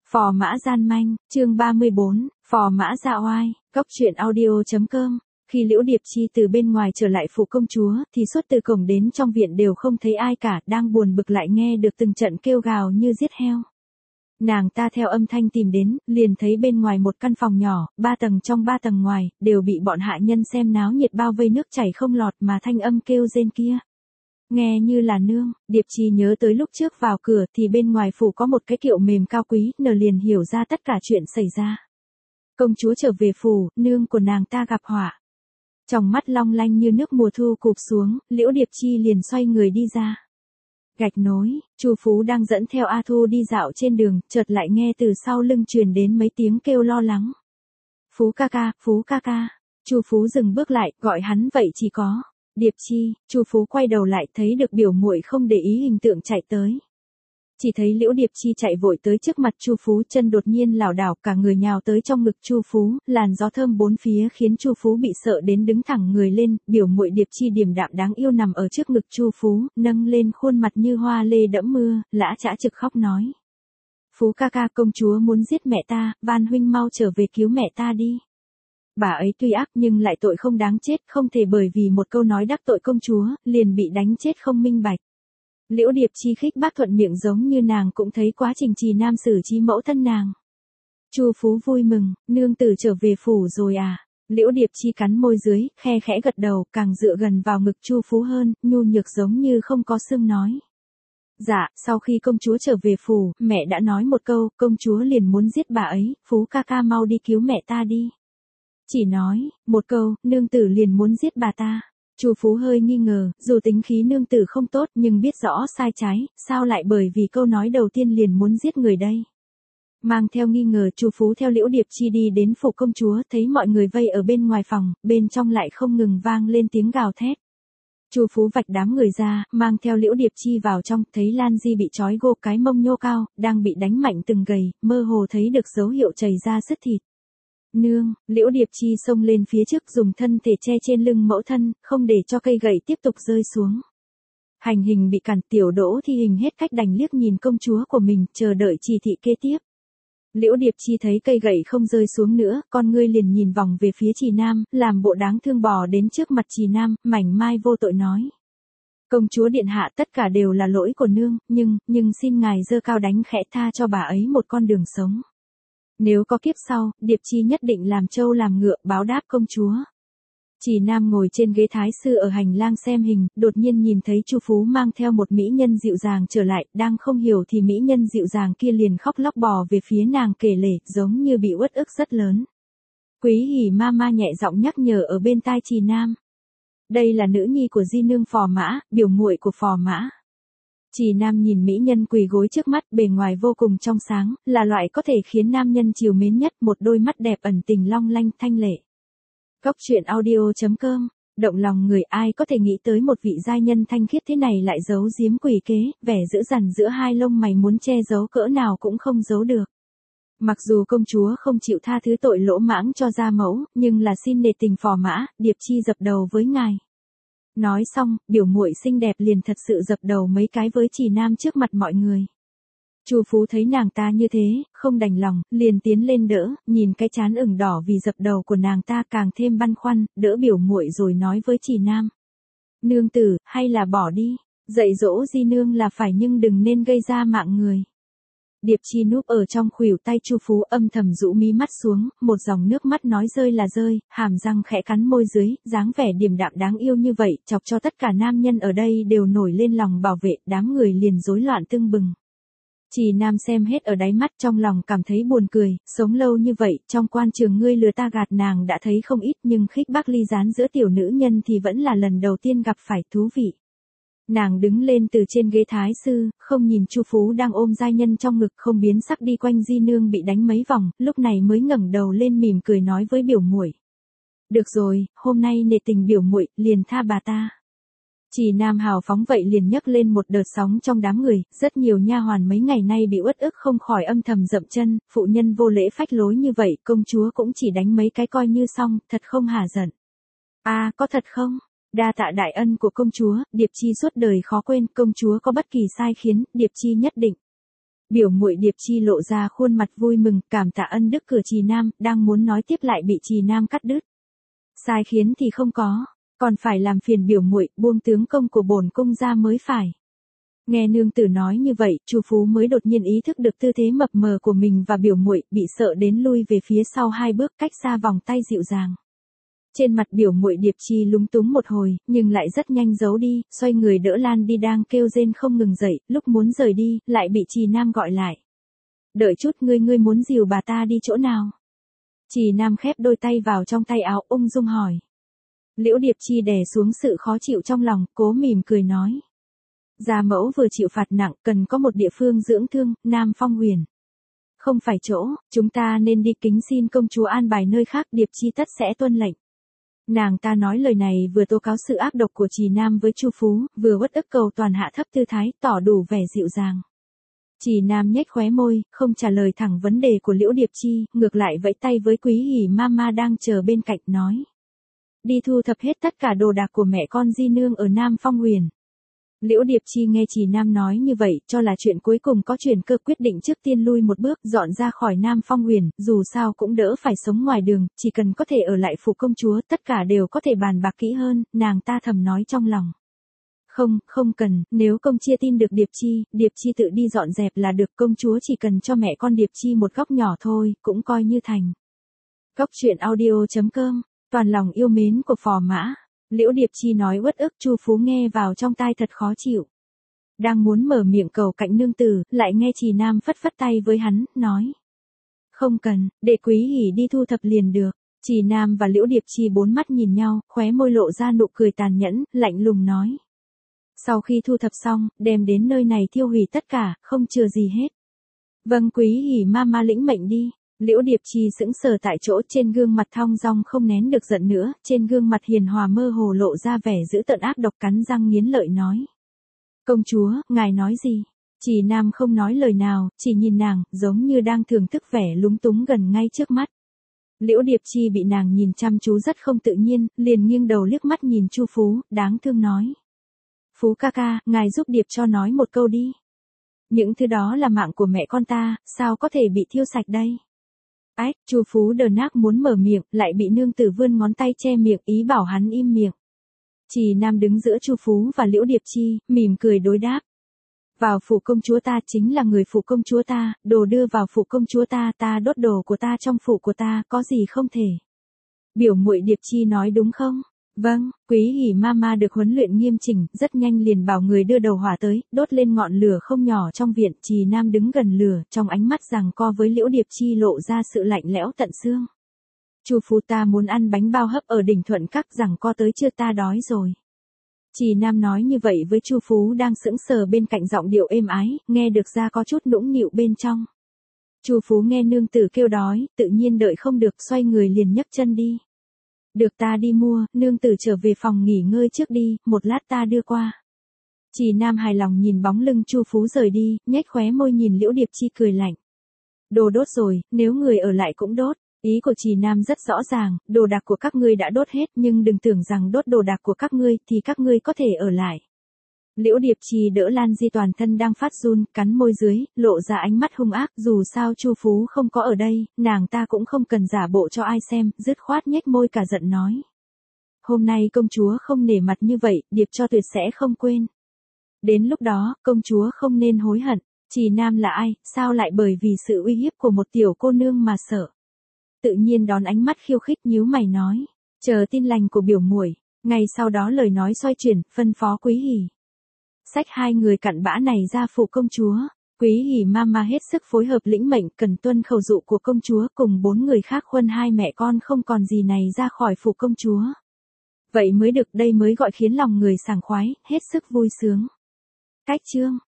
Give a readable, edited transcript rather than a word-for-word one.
Phò mã gian manh, chương 34, phò mã dạ oai, cóc truyện audio.com. Khi Liễu Điệp Chi từ bên ngoài trở lại phủ công chúa, thì suốt từ cổng đến trong viện đều không thấy ai cả, đang buồn bực lại nghe được từng trận kêu gào như giết heo. Nàng ta theo âm thanh tìm đến, liền thấy bên ngoài một căn phòng nhỏ, 3 tầng trong 3 tầng ngoài, đều bị bọn hạ nhân xem náo nhiệt bao vây nước chảy không lọt mà thanh âm kêu rên kia. Nghe như là nương, Điệp Chi nhớ tới lúc trước vào cửa thì bên ngoài phủ có một cái kiệu mềm cao quý, nờ liền hiểu ra tất cả chuyện xảy ra. Công chúa trở về phủ, nương của nàng ta gặp họa. Trong mắt long lanh như nước mùa thu cụp xuống, Liễu Điệp Chi liền xoay người đi ra. Gạch nối, Chu Phú đang dẫn theo A Thu đi dạo trên đường, chợt lại nghe từ sau lưng truyền đến mấy tiếng kêu lo lắng. Phú ca ca, Phú ca ca. Chu Phú dừng bước lại, gọi hắn vậy chỉ có. Điệp Chi, Chu Phú quay đầu lại thấy được biểu muội không để ý hình tượng chạy tới. Chỉ thấy Liễu Điệp Chi chạy vội tới trước mặt Chu Phú, chân đột nhiên lảo đảo, cả người nhào tới trong ngực Chu Phú, làn gió thơm bốn phía khiến Chu Phú bị sợ đến đứng thẳng người lên, biểu muội Điệp Chi điềm đạm đáng yêu nằm ở trước ngực Chu Phú, nâng lên khuôn mặt như hoa lê đẫm mưa, lã chã trực khóc nói. Phú ca ca, công chúa muốn giết mẹ ta, van huynh mau trở về cứu mẹ ta đi. Bà ấy tuy ác nhưng lại tội không đáng chết, không thể bởi vì một câu nói đắc tội công chúa, liền bị đánh chết không minh bạch. Liễu Điệp Chi khích bác thuận miệng giống như nàng cũng thấy quá trình trì nam xử trí mẫu thân nàng. Chu Phú vui mừng, nương tử trở về phủ rồi à. Liễu Điệp Chi cắn môi dưới, khe khẽ gật đầu, càng dựa gần vào ngực Chu Phú hơn, nhu nhược giống như không có xương nói. Dạ, sau khi công chúa trở về phủ, mẹ đã nói một câu, công chúa liền muốn giết bà ấy, Phú ca ca mau đi cứu mẹ ta đi. Chỉ nói, một câu, nương tử liền muốn giết bà ta. Chu Phú hơi nghi ngờ, dù tính khí nương tử không tốt nhưng biết rõ sai trái, sao lại bởi vì câu nói đầu tiên liền muốn giết người đây. Mang theo nghi ngờ Chu Phú theo Liễu Điệp Chi đi đến phủ công chúa, thấy mọi người vây ở bên ngoài phòng, bên trong lại không ngừng vang lên tiếng gào thét. Chu Phú vạch đám người ra, mang theo Liễu Điệp Chi vào trong, thấy Lan Di bị trói gô cái mông nhô cao, đang bị đánh mạnh từng gầy, mơ hồ thấy được dấu hiệu chảy ra sứt thịt. Nương, Liễu Điệp Chi xông lên phía trước dùng thân thể che trên lưng mẫu thân, không để cho cây gậy tiếp tục rơi xuống. Hành hình bị cản, Tiểu Đỗ Thi Hình hết cách đành liếc nhìn công chúa của mình, chờ đợi chỉ thị kế tiếp. Liễu Điệp Chi thấy cây gậy không rơi xuống nữa, con ngươi liền nhìn vòng về phía Trì Nam, làm bộ đáng thương bò đến trước mặt Trì Nam, mảnh mai vô tội nói. Công chúa điện hạ, tất cả đều là lỗi của nương, nhưng xin ngài giơ cao đánh khẽ tha cho bà ấy một con đường sống. Nếu có kiếp sau, Điệp Chi nhất định làm trâu làm ngựa báo đáp công chúa. Trì Nam ngồi trên ghế thái sư ở hành lang xem hình, đột nhiên nhìn thấy Chu Phú mang theo một mỹ nhân dịu dàng trở lại, đang không hiểu thì mỹ nhân dịu dàng kia liền khóc lóc bò về phía nàng kể lể, giống như bị uất ức rất lớn. Quý Hỉ ma nhẹ giọng nhắc nhở ở bên tai Trì Nam. Đây là nữ nhi của di nương Phò Mã, biểu muội của Phò Mã. Trì Nam nhìn mỹ nhân quỳ gối trước mắt, bề ngoài vô cùng trong sáng, là loại có thể khiến nam nhân trìu mến nhất, một đôi mắt đẹp ẩn tình long lanh thanh lệ. Cóc truyện audio.com, động lòng người, ai có thể nghĩ tới một vị giai nhân thanh khiết thế này lại giấu giếm quỷ kế, vẻ dữ dằn giữa hai lông mày muốn che giấu cỡ nào cũng không giấu được. Mặc dù công chúa không chịu tha thứ tội lỗ mãng cho gia mẫu, nhưng là xin nể tình Phò Mã, Điệp Chi dập đầu với ngài. Nói xong, biểu muội xinh đẹp liền thật sự dập đầu mấy cái với Trì Nam trước mặt mọi người. Chu Phú thấy nàng ta như thế, không đành lòng, liền tiến lên đỡ, nhìn cái trán ửng đỏ vì dập đầu của nàng ta càng thêm băn khoăn, đỡ biểu muội rồi nói với Trì Nam. Nương tử, hay là bỏ đi, dạy dỗ di nương là phải nhưng đừng nên gây ra mạng người. Điệp Chi núp ở trong khuỷu tay Chu Phú âm thầm rũ mí mắt xuống, một dòng nước mắt nói rơi là rơi, hàm răng khẽ cắn môi dưới, dáng vẻ điềm đạm đáng yêu như vậy, chọc cho tất cả nam nhân ở đây đều nổi lên lòng bảo vệ, đám người liền rối loạn tưng bừng. Trì Nam xem hết ở đáy mắt, trong lòng cảm thấy buồn cười, sống lâu như vậy, trong quan trường ngươi lừa ta gạt nàng đã thấy không ít, nhưng khích bác ly gián giữa tiểu nữ nhân thì vẫn là lần đầu tiên gặp phải, thú vị. Nàng đứng lên từ trên ghế thái sư, không nhìn Chu Phú đang ôm giai nhân trong ngực, không biến sắc đi quanh di nương bị đánh mấy vòng, lúc này mới ngẩng đầu lên mỉm cười nói với biểu muội. Được rồi, hôm nay nể tình biểu muội, liền tha bà ta. Trì Nam hào phóng vậy liền nhấc lên một đợt sóng trong đám người, rất nhiều nha hoàn mấy ngày nay bị uất ức không khỏi âm thầm dậm chân, phụ nhân vô lễ phách lối như vậy, công chúa cũng chỉ đánh mấy cái coi như xong, thật không hả giận. À, có thật không? Đa tạ đại ân của công chúa, Điệp Chi suốt đời khó quên, công chúa có bất kỳ sai khiến, Điệp Chi nhất định Biểu muội Điệp Chi lộ ra khuôn mặt vui mừng, cảm tạ ân đức cửa Trì Nam, đang muốn nói tiếp lại bị Trì Nam cắt đứt. Sai khiến thì không có, còn phải làm phiền biểu muội buông tướng công của bổn cung ra mới phải. Nghe nương tử nói như vậy, Chu Phú mới đột nhiên ý thức được tư thế mập mờ của mình và biểu muội, bị sợ đến lui về phía sau 2 bước, cách xa vòng tay dịu dàng. Trên mặt biểu muội Điệp Chi lúng túng một hồi, nhưng lại rất nhanh giấu đi, xoay người đỡ Lan đi đang kêu rên không ngừng dậy, lúc muốn rời đi, lại bị Trì Nam gọi lại. Đợi chút, ngươi muốn dìu bà ta đi chỗ nào? Trì Nam khép đôi tay vào trong tay áo, ung dung hỏi. Liễu Điệp Chi đè xuống sự khó chịu trong lòng, cố mỉm cười nói. Gia mẫu vừa chịu phạt nặng, cần có một địa phương dưỡng thương, Nam Phong Huyền. Không phải chỗ, chúng ta nên đi kính xin công chúa an bài nơi khác, Điệp Chi tất sẽ tuân lệnh. Nàng ta nói lời này vừa tố cáo sự ác độc của Trì Nam với Chu Phú, vừa uất ức cầu toàn hạ thấp tư thái, tỏ đủ vẻ dịu dàng. Trì Nam nhếch khóe môi, không trả lời thẳng vấn đề của Liễu Điệp Chi, ngược lại vẫy tay với Quý Hỉ Mama đang chờ bên cạnh nói. Đi thu thập hết tất cả đồ đạc của mẹ con di nương ở Nam Phong Huyền. Liễu Điệp Chi nghe Trì Nam nói như vậy, cho là chuyện cuối cùng có chuyển cơ, quyết định trước tiên lui một bước, dọn ra khỏi Nam Phong Huyền, dù sao cũng đỡ phải sống ngoài đường, chỉ cần có thể ở lại phủ công chúa, tất cả đều có thể bàn bạc kỹ hơn, nàng ta thầm nói trong lòng. Không cần, nếu công chia tin được Điệp Chi tự đi dọn dẹp là được, công chúa chỉ cần cho mẹ con Điệp Chi một góc nhỏ thôi, cũng coi như thành. Góc truyện audio.com, toàn lòng yêu mến của phò mã. Liễu Điệp Chi nói uất ức, Chu Phú nghe vào trong tai thật khó chịu. Đang muốn mở miệng cầu cạnh nương tử, lại nghe Trì Nam phất phất tay với hắn, nói. Không cần, để Quý Hỉ đi thu thập liền được. Trì Nam và Liễu Điệp Chi bốn mắt nhìn nhau, khóe môi lộ ra nụ cười tàn nhẫn, lạnh lùng nói. Sau khi thu thập xong, đem đến nơi này thiêu hủy tất cả, không chừa gì hết. Vâng, Quý Hỉ Mama lĩnh mệnh đi. Liễu Điệp Chi sững sờ tại chỗ, trên gương mặt thong dong không nén được giận nữa, trên gương mặt hiền hòa mơ hồ lộ ra vẻ dữ tợn ác độc, cắn răng nghiến lợi nói. Công chúa, ngài nói gì? Trì Nam không nói lời nào, chỉ nhìn nàng, giống như đang thưởng thức vẻ lúng túng gần ngay trước mắt. Liễu Điệp Chi bị nàng nhìn chăm chú rất không tự nhiên, liền nghiêng đầu liếc mắt nhìn Chu Phú, đáng thương nói. Phú ca ca, ngài giúp Điệp cho nói một câu đi. Những thứ đó là mạng của mẹ con ta, sao có thể bị thiêu sạch đây? Ách, Chu Phú đờ nác muốn mở miệng, lại bị nương tử vươn ngón tay che miệng, ý bảo hắn im miệng. Trì Nam đứng giữa Chu Phú và Liễu Điệp Chi, mỉm cười đối đáp. Vào phủ công chúa ta chính là người phủ công chúa ta, đồ đưa vào phủ công chúa ta, ta đốt đồ của ta trong phủ của ta, có gì không thể. Biểu muội Điệp Chi nói đúng không? Vâng, Quý Hỉ Mama được huấn luyện nghiêm chỉnh, rất nhanh liền bảo người đưa đầu hỏa tới, đốt lên ngọn lửa không nhỏ trong viện. Trì Nam đứng gần lửa, trong ánh mắt giằng co với Liễu Điệp Chi lộ ra sự lạnh lẽo tận xương. Chu Phú ta muốn ăn bánh bao hấp ở Đỉnh Thuận Các, giằng co tới chưa, ta đói rồi. Trì Nam nói như vậy với Chu Phú đang sững sờ bên cạnh, giọng điệu êm ái, nghe được ra có chút nũng nịu bên trong. Chu Phú nghe nương tử kêu đói, tự nhiên đợi không được, xoay người liền nhấc chân đi. Được, ta đi mua, nương tử trở về phòng nghỉ ngơi trước đi, một lát ta đưa qua. Trì Nam hài lòng nhìn bóng lưng Chu Phú rời đi, nhếch khóe môi nhìn Liễu Điệp Chi cười lạnh. Đồ đốt rồi, nếu người ở lại cũng đốt. Ý của Trì Nam rất rõ ràng, đồ đạc của các ngươi đã đốt hết, nhưng đừng tưởng rằng đốt đồ đạc của các ngươi thì các ngươi có thể ở lại. Liễu Điệp Chi đỡ Lan Di toàn thân đang phát run, cắn môi dưới, lộ ra ánh mắt hung ác, dù sao Chu Phú không có ở đây, nàng ta cũng không cần giả bộ cho ai xem, dứt khoát nhếch môi cả giận nói. Hôm nay công chúa không nể mặt như vậy, Điệp cho tuyệt sẽ không quên. Đến lúc đó, công chúa không nên hối hận. Trì Nam là ai, sao lại bởi vì sự uy hiếp của một tiểu cô nương mà sợ? Tự nhiên đón ánh mắt khiêu khích, nhíu mày nói, chờ tin lành của biểu muội. Ngày sau đó lời nói xoay chuyển, phân phó Quý Hỉ. Xách 2 người cặn bã này ra phủ công chúa. Quý Hỉ Mama hết sức phối hợp lĩnh mệnh, cần tuân khẩu dụ của công chúa, cùng 4 người khác khuân 2 mẹ con không còn gì này ra khỏi phủ công chúa. Vậy mới được, đây mới gọi khiến lòng người sảng khoái, hết sức vui sướng. Cách chương